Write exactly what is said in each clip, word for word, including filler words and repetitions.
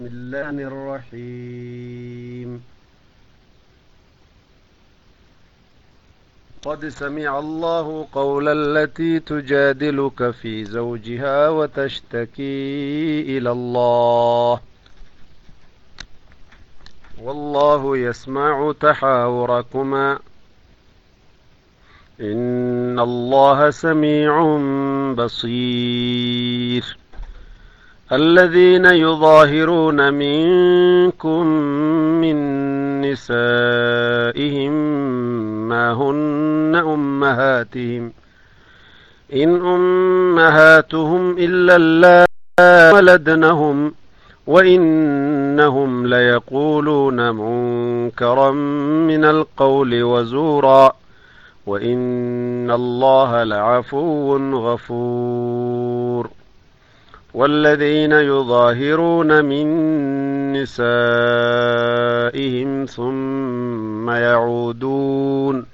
بسم الله الرحيم. قد سمع الله قول التي تجادلك في زوجها وتشتكي إلى الله والله يسمع تحاوركما إن الله سميع بصير. الذين يظاهرون منكم من نسائهم ما هن أمهاتهم إن أمهاتهم إلا اللاتي ولدنهم وإنهم ليقولون منكرا من القول وزورا وإن الله لعفو غفور. والذين يظاهرون من نسائهم ثم يعودون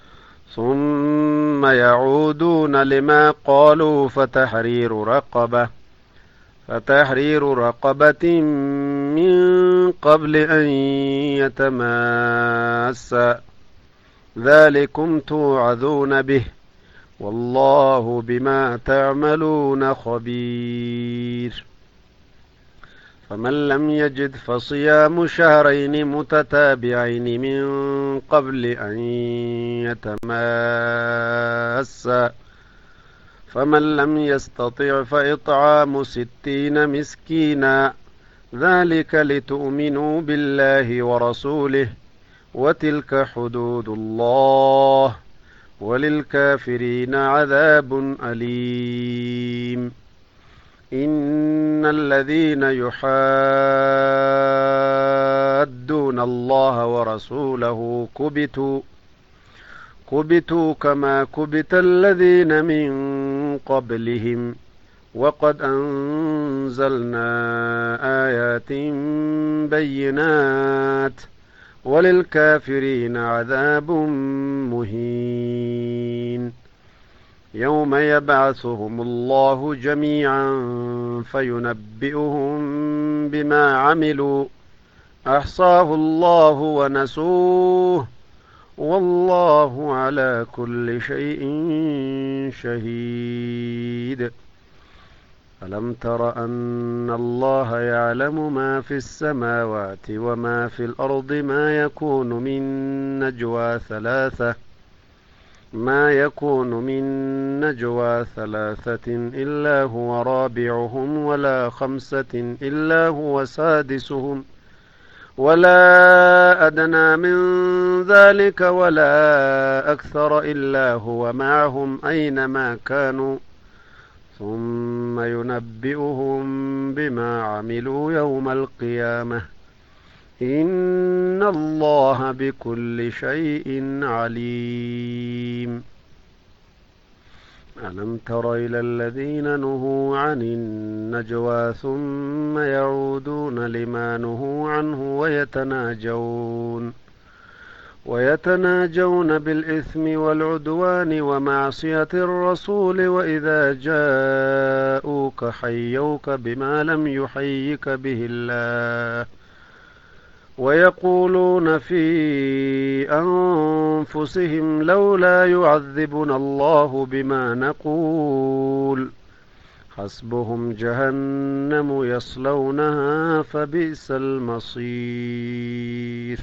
ثم يعودون لما قالوا فتحرير رقبة فتحرير رقبة من قبل أن يتماسا ذلكم توعظون به والله بما تعملون خبير. فمن لم يجد فصيام شهرين متتابعين من قبل أن يتماسا فمن لم يستطع فإطعام ستين مسكينا ذلك لتؤمنوا بالله ورسوله وتلك حدود الله وللكافرين عذاب أليم. إن الذين يحادون الله ورسوله كبتوا كبتوا كما كبت الذين من قبلهم وقد أنزلنا آيات بينات وللكافرين عذاب مهين. يوم يبعثهم الله جميعا فينبئهم بما عملوا أحصاه الله ونسوه والله على كل شيء شهيد. ألم تر أن الله يعلم ما في السماوات وما في الأرض ما يكون من نجوى ثلاثة ما يكون من نجوى ثلاثة إلا هو رابعهم ولا خمسة إلا هو سادسهم ولا أدنى من ذلك ولا أكثر إلا هو معهم أينما كانوا ثم ينبئهم بما عملوا يوم القيامة إن الله بكل شيء عليم. ألم تر إلى الذين نهوا عن النجوى ثم يعودون لما نهوا عنه ويتناجون ويتناجون بالإثم والعدوان ومعصية الرسول وإذا جاءوك حيوك بما لم يحيك به الله ويقولون في أنفسهم لولا يعذبنا الله بما نقول حسبهم جهنم يصلونها فبئس المصير.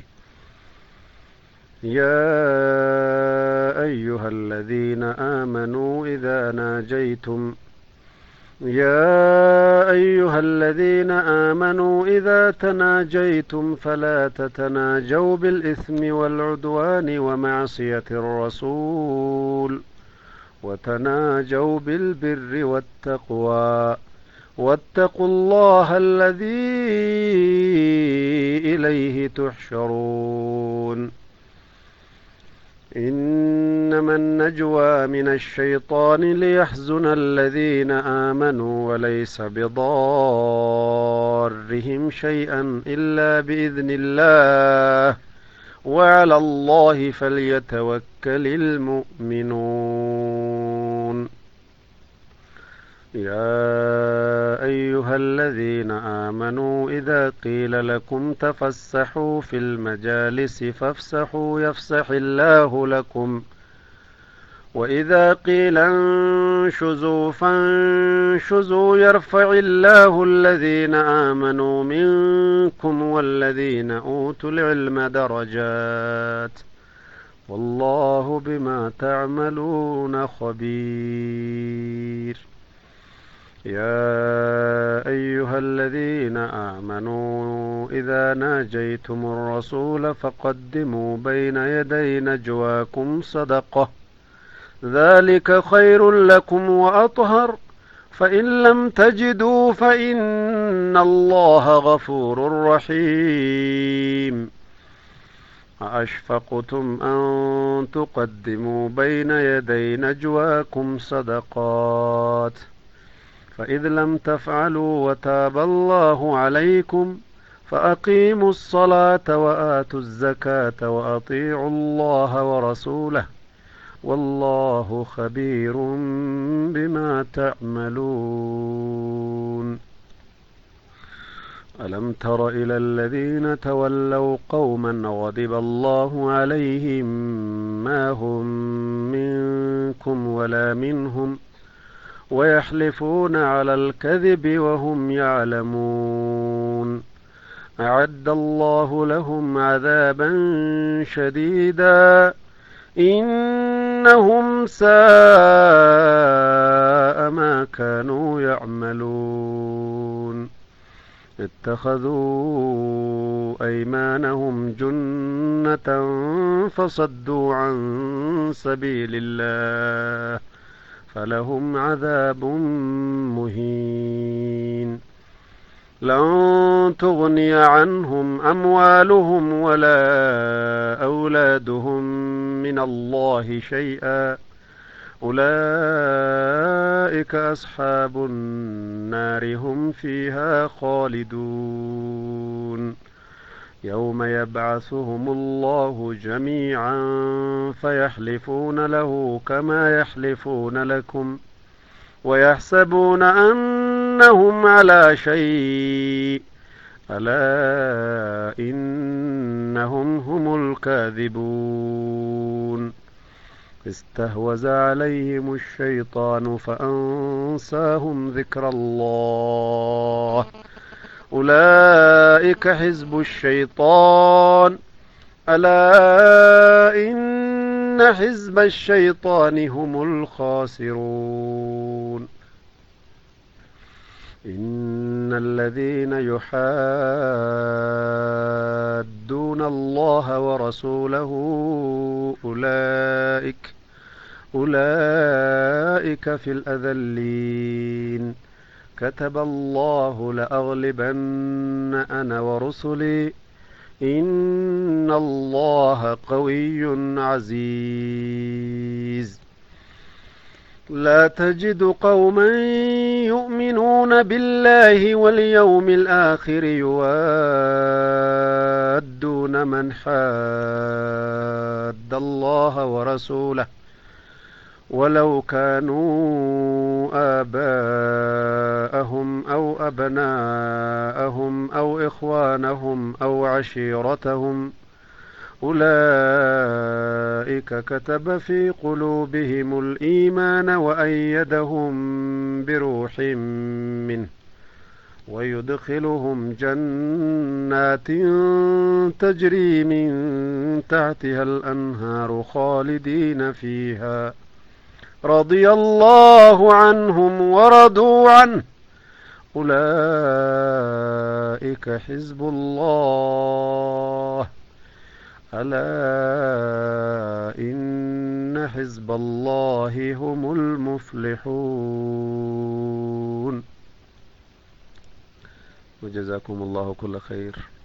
يا أيها الذين آمنوا إذا ناجيتم يا أيها الذين آمنوا إذا تناجيتم فلا تتناجوا بالإثم والعدوان ومعصية الرسول وتناجوا بالبر والتقوى واتقوا الله الذي إليه تحشرون. إنما النجوى من الشيطان ليحزن الذين آمنوا وليس بضارهم شيئا إلا بإذن الله وعلى الله فليتوكل المؤمنون. يا أيها الذين آمنوا إذا قيل لكم تفسحوا في المجالس فافسحوا يفسح الله لكم وإذا قيل انشزوا فانشزوا يرفع الله الذين آمنوا منكم والذين أوتوا العلم درجات والله بما تعملون خبير. يا أيها الذين آمنوا إذا ناجيتم الرسول فقدموا بين يدي نجواكم صدقة ذلك خير لكم وأطهر فإن لم تجدوا فإن الله غفور رحيم. أأشفقتم أن تقدموا بين يدي نجواكم صدقات فإذ لم تفعلوا وتاب الله عليكم فأقيموا الصلاة وآتوا الزكاة وأطيعوا الله ورسوله والله خبير بما تعملون. ألم تر إلى الذين تولوا قوما غضب الله عليهم ما هم منكم ولا منهم ويحلفون على الكذب وهم يعلمون أعد الله لهم عذابا شديدا إنهم ساء ما كانوا يعملون اتخذوا أيمانهم جنة فصدوا عن سبيل الله فلهم عذاب مهين. لن تغني عنهم أموالهم ولا أولادهم من الله شيئا أولئك أصحاب النار هم فيها خالدون. يوم يبعثهم الله جميعا فيحلفون له كما يحلفون لكم ويحسبون أنهم على شيء ألا إنهم هم الكاذبون. استهوذ عليهم الشيطان فأنساهم ذكر الله أولئك حزب الشيطان ألا إن حزب الشيطان هم الخاسرون. إن الذين يحادون الله ورسوله أولئك أولئك في الأذلين كتب الله لأغلبن أنا ورسلي إن الله قوي عزيز. لا تجد قوما يؤمنون بالله واليوم الآخر يوادون من حاد الله ورسوله ولو كانوا آباءهم أو أبناءهم أو إخوانهم أو عشيرتهم أولئك كتب في قلوبهم الإيمان وأيدهم بروح منه ويدخلهم جنات تجري من تحتها الأنهار خالدين فيها رضي الله عنهم ورضوا عنه أولئك حزب الله ألا إن حزب الله هم المفلحون. وجزاكم الله كل خير.